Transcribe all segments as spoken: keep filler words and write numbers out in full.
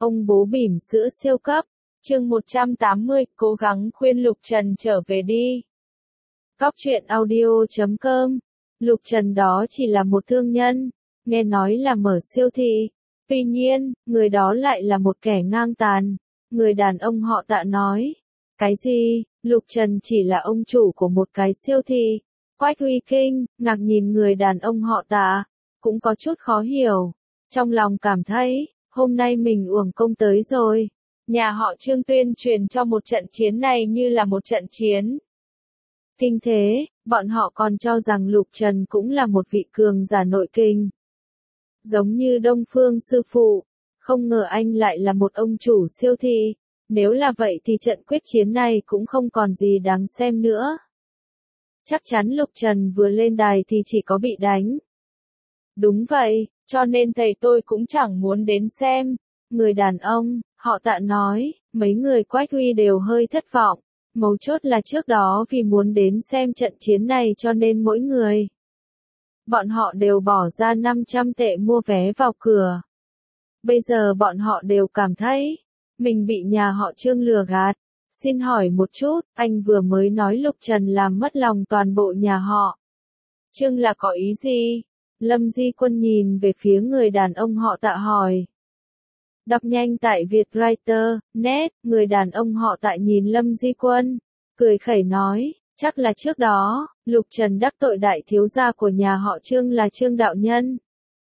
Ông bố bỉm sữa siêu cấp. Chương một trăm tám mươi, cố gắng khuyên Lục Trần trở về đi. Cóc truyện audio chấm com. Lục Trần đó chỉ là một thương nhân, nghe nói là mở siêu thị. Tuy nhiên, người đó lại là một kẻ ngang tàn. Người đàn ông họ Tạ nói. Cái gì? Lục Trần chỉ là ông chủ của một cái siêu thị. Quách Huy Kinh, ngạc nhìn người đàn ông họ Tạ, cũng có chút khó hiểu. Trong lòng cảm thấy, hôm nay mình uổng công tới rồi. Nhà họ Trương tuyên truyền cho một trận chiến này như là một trận chiến kinh thế, bọn họ còn cho rằng Lục Trần cũng là một vị cường giả nội kinh. Giống như Đông Phương sư phụ, không ngờ anh lại là một ông chủ siêu thị. Nếu là vậy thì trận quyết chiến này cũng không còn gì đáng xem nữa. Chắc chắn Lục Trần vừa lên đài thì chỉ có bị đánh. Đúng vậy, cho nên thầy tôi cũng chẳng muốn đến xem. Người đàn ông, họ Tạ nói, mấy người Quách Huy đều hơi thất vọng. Mấu chốt là trước đó vì muốn đến xem trận chiến này cho nên mỗi người. Bọn họ đều bỏ ra năm trăm tệ mua vé vào cửa. Bây giờ bọn họ đều cảm thấy, mình bị nhà họ Trương lừa gạt. Xin hỏi một chút, anh vừa mới nói Lục Trần làm mất lòng toàn bộ nhà họ Trương là có ý gì? Lâm Di Quân nhìn về phía người đàn ông họ Tạ hỏi. Đọc nhanh tại Vietwriter, net, người đàn ông họ Tạ nhìn Lâm Di Quân, cười khẩy nói, chắc là trước đó, Lục Trần đắc tội đại thiếu gia của nhà họ Trương là Trương Đạo Nhân.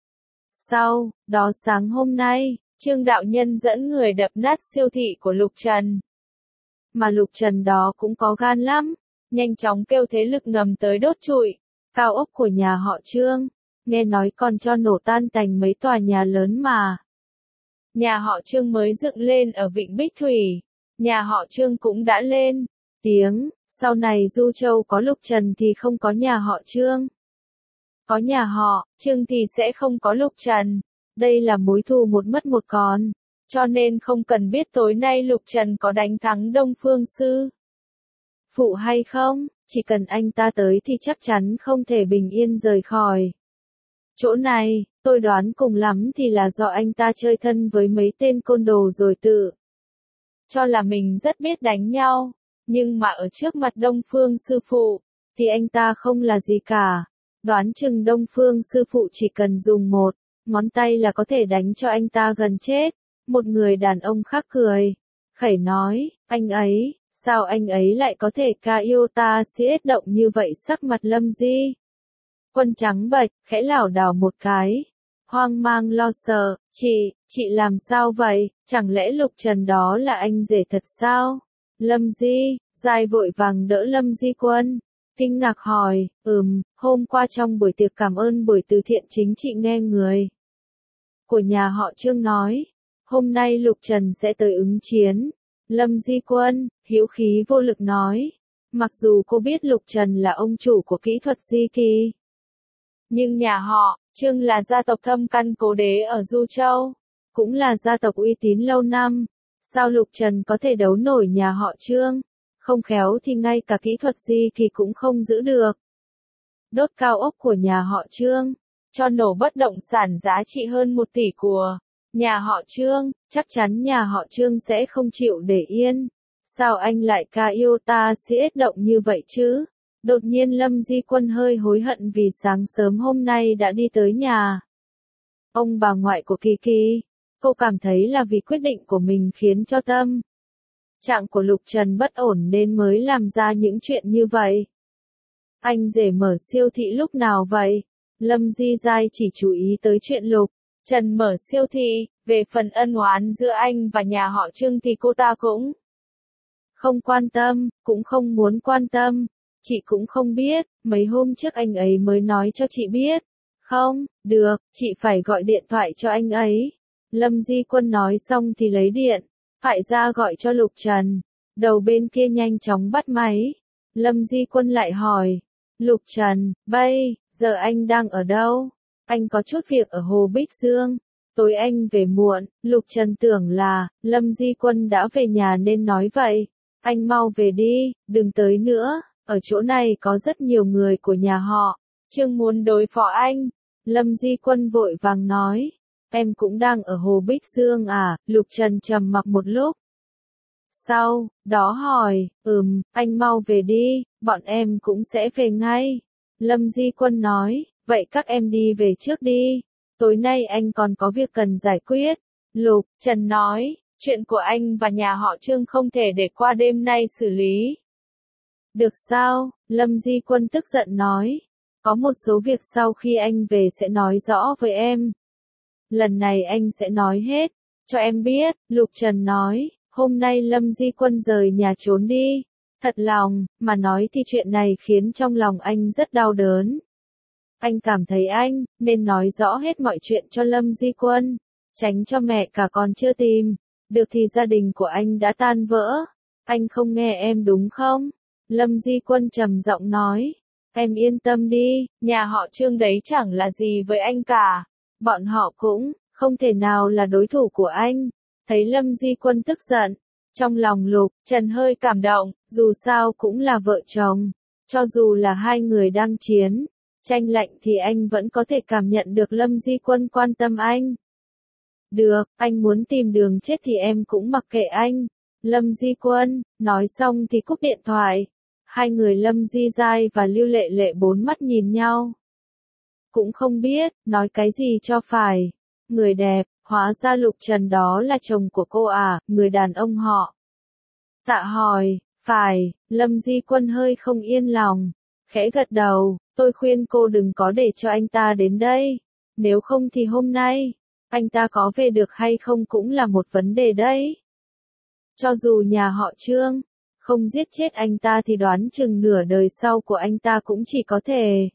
Sau, đó sáng hôm nay, Trương Đạo Nhân dẫn người đập nát siêu thị của Lục Trần. Mà Lục Trần đó cũng có gan lắm, nhanh chóng kêu thế lực ngầm tới đốt trụi cao ốc của nhà họ Trương, nghe nói còn cho nổ tan tành mấy tòa nhà lớn mà. Nhà họ Trương mới dựng lên ở Vịnh Bích Thủy, nhà họ Trương cũng đã lên tiếng, sau này Du Châu có Lục Trần thì không có nhà họ Trương. Có nhà họ Trương thì sẽ không có Lục Trần. Đây là mối thù một mất một còn. Cho nên không cần biết tối nay Lục Trần có đánh thắng Đông Phương sư phụ hay không, chỉ cần anh ta tới thì chắc chắn không thể bình yên rời khỏi chỗ này. Tôi đoán cùng lắm thì là do anh ta chơi thân với mấy tên côn đồ rồi tự cho là mình rất biết đánh nhau. Nhưng mà ở trước mặt Đông Phương sư phụ, thì anh ta không là gì cả. Đoán chừng Đông Phương sư phụ chỉ cần dùng một ngón tay là có thể đánh cho anh ta gần chết. Một người đàn ông khác cười, khẩy nói, anh ấy, sao anh ấy lại có thể ca yêu ta siết động như vậy? Sắc mặt Lâm Di Quân trắng bệch, khẽ lảo đảo một cái, hoang mang lo sợ, chị, chị làm sao vậy, chẳng lẽ Lục Trần đó là anh rể thật sao? Lâm Di, Giai vội vàng đỡ Lâm Di Quân, kinh ngạc hỏi, ừm, hôm qua trong buổi tiệc cảm ơn buổi từ thiện chính chị nghe người của nhà họ Trương nói, hôm nay Lục Trần sẽ tới ứng chiến. Lâm Di Quân, hữu khí vô lực nói, mặc dù cô biết Lục Trần là ông chủ của kỹ thuật di kỳ, nhưng nhà họ Trương là gia tộc thâm căn cố đế ở Du Châu, cũng là gia tộc uy tín lâu năm. Sao Lục Trần có thể đấu nổi nhà họ Trương? Không khéo thì ngay cả kỹ thuật di kỳ cũng không giữ được. Đốt cao ốc của nhà họ Trương, cho nổ bất động sản giá trị hơn một tỷ của nhà họ Trương, chắc chắn nhà họ Trương sẽ không chịu để yên. Sao anh lại ca yêu ta siết động như vậy chứ? Đột nhiên Lâm Di Quân hơi hối hận vì sáng sớm hôm nay đã đi tới nhà ông bà ngoại của Kỳ Kỳ. Cô cảm thấy là vì quyết định của mình khiến cho tâm trạng của Lục Trần bất ổn nên mới làm ra những chuyện như vậy. Anh rể mở siêu thị lúc nào vậy? Lâm Di Giai chỉ chú ý tới chuyện Lục Trần mở siêu thị, về phần ân oán giữa anh và nhà họ Trương thì cô ta cũng không quan tâm, cũng không muốn quan tâm. Chị cũng không biết, mấy hôm trước anh ấy mới nói cho chị biết. Không, được, chị phải gọi điện thoại cho anh ấy. Lâm Di Quân nói xong thì lấy điện thoại ra gọi cho Lục Trần. Đầu bên kia nhanh chóng bắt máy. Lâm Di Quân lại hỏi, Lục Trần, bây giờ anh đang ở đâu? Anh có chút việc ở Hồ Bích Dương. Tối anh về muộn. Lục Trần tưởng là Lâm Di Quân đã về nhà nên nói vậy. Anh mau về đi, đừng tới nữa. Ở chỗ này có rất nhiều người của nhà họ Trương muốn đối phó anh. Lâm Di Quân vội vàng nói. Em cũng đang ở Hồ Bích Dương à, Lục Trần trầm mặc một lúc. Sau đó hỏi, ừm, anh mau về đi, bọn em cũng sẽ về ngay. Lâm Di Quân nói, vậy các em đi về trước đi, tối nay anh còn có việc cần giải quyết. Lục Trần nói, chuyện của anh và nhà họ Trương không thể để qua đêm nay xử lý. Được sao? Lâm Di Quân tức giận nói, có một số việc sau khi anh về sẽ nói rõ với em. Lần này anh sẽ nói hết, cho em biết, Lục Trần nói, hôm nay Lâm Di Quân rời nhà trốn đi. Thật lòng, mà nói thì chuyện này khiến trong lòng anh rất đau đớn. Anh cảm thấy anh, nên nói rõ hết mọi chuyện cho Lâm Di Quân, tránh cho mẹ cả còn chưa tìm, được thì gia đình của anh đã tan vỡ. Anh không nghe em đúng không? Lâm Di Quân trầm giọng nói, em yên tâm đi, nhà họ Trương đấy chẳng là gì với anh cả. Bọn họ cũng không thể nào là đối thủ của anh. Thấy Lâm Di Quân tức giận, trong lòng Lục Trần hơi cảm động, dù sao cũng là vợ chồng. Cho dù là hai người đang chiến, tranh lạnh thì anh vẫn có thể cảm nhận được Lâm Di Quân quan tâm anh. Được, anh muốn tìm đường chết thì em cũng mặc kệ anh. Lâm Di Quân, nói xong thì cúp điện thoại. Hai người Lâm Di Giai và Lưu Lệ Lệ bốn mắt nhìn nhau. Cũng không biết, nói cái gì cho phải. Người đẹp, hóa ra Lục Trần đó là chồng của cô à, người đàn ông họ. Tạ hỏi, phải, Lâm Di Quân hơi không yên lòng. Khẽ gật đầu, tôi khuyên cô đừng có để cho anh ta đến đây. Nếu không thì hôm nay, anh ta có về được hay không cũng là một vấn đề đấy. Cho dù nhà họ Trương không giết chết anh ta thì đoán chừng nửa đời sau của anh ta cũng chỉ có thể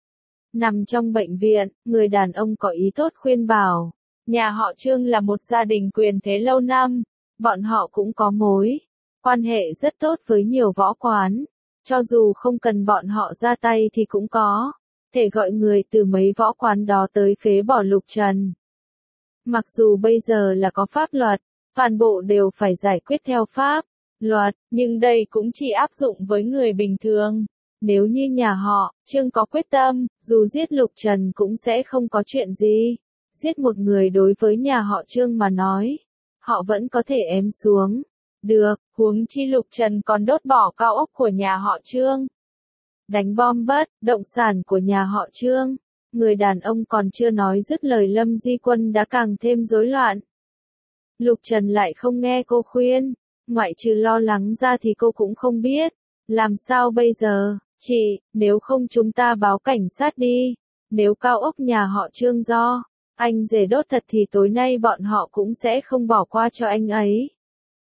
nằm trong bệnh viện. Người đàn ông có ý tốt khuyên bảo, nhà họ Trương là một gia đình quyền thế lâu năm, bọn họ cũng có mối quan hệ rất tốt với nhiều võ quán, cho dù không cần bọn họ ra tay thì cũng có thể gọi người từ mấy võ quán đó tới phế bỏ Lục Trần. Mặc dù bây giờ là có pháp luật, toàn bộ đều phải giải quyết theo pháp luật, nhưng đây cũng chỉ áp dụng với người bình thường. Nếu như nhà họ Trương có quyết tâm, dù giết Lục Trần cũng sẽ không có chuyện gì. Giết một người đối với nhà họ Trương mà nói, họ vẫn có thể ém xuống. Được, huống chi Lục Trần còn đốt bỏ cao ốc của nhà họ Trương. Đánh bom bất động sản của nhà họ Trương. Người đàn ông còn chưa nói dứt lời Lâm Di Quân đã càng thêm rối loạn. Lục Trần lại không nghe cô khuyên, ngoại trừ lo lắng ra thì cô cũng không biết. Làm sao bây giờ, chị, nếu không chúng ta báo cảnh sát đi. Nếu cao ốc nhà họ Trương do anh rể đốt thật thì tối nay bọn họ cũng sẽ không bỏ qua cho anh ấy.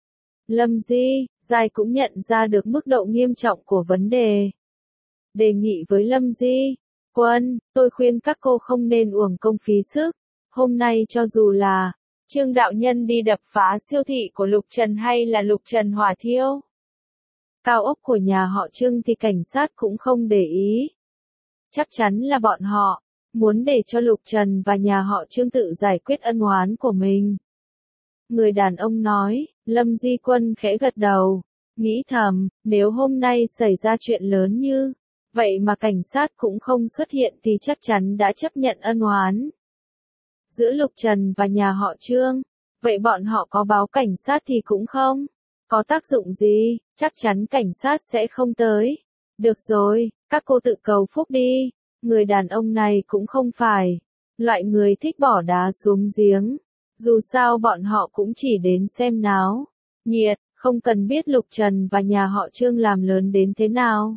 Lâm Di Giai cũng nhận ra được mức độ nghiêm trọng của vấn đề. Đề nghị với Lâm Di Quân, tôi khuyên các cô không nên uổng công phí sức. Hôm nay cho dù là Trương đạo nhân đi đập phá siêu thị của Lục Trần hay là Lục Trần hỏa thiêu cao ốc của nhà họ Trương thì cảnh sát cũng không để ý. Chắc chắn là bọn họ muốn để cho Lục Trần và nhà họ Trương tự giải quyết ân oán của mình. Người đàn ông nói, Lâm Di Quân khẽ gật đầu, nghĩ thầm, nếu hôm nay xảy ra chuyện lớn như vậy mà cảnh sát cũng không xuất hiện thì chắc chắn đã chấp nhận ân oán giữa Lục Trần và nhà họ Trương. Vậy bọn họ có báo cảnh sát thì cũng không có tác dụng gì, chắc chắn cảnh sát sẽ không tới. Được rồi, các cô tự cầu phúc đi. Người đàn ông này cũng không phải loại người thích bỏ đá xuống giếng. Dù sao bọn họ cũng chỉ đến xem náo nhiệt, không cần biết Lục Trần và nhà họ Trương làm lớn đến thế nào.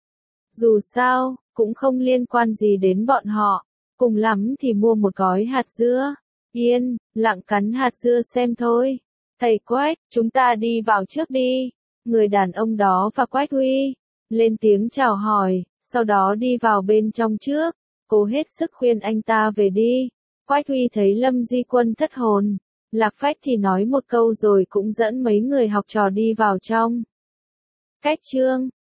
Dù sao, cũng không liên quan gì đến bọn họ. Cùng lắm thì mua một gói hạt dưa, yên lặng cắn hạt dưa xem thôi. Thầy Quách, chúng ta đi vào trước đi. Người đàn ông đó và Quách Huy lên tiếng chào hỏi, sau đó đi vào bên trong trước, cố hết sức khuyên anh ta về đi. Quách Huy thấy Lâm Di Quân thất hồn lạc phách thì nói một câu rồi cũng dẫn mấy người học trò đi vào trong. Cách Trương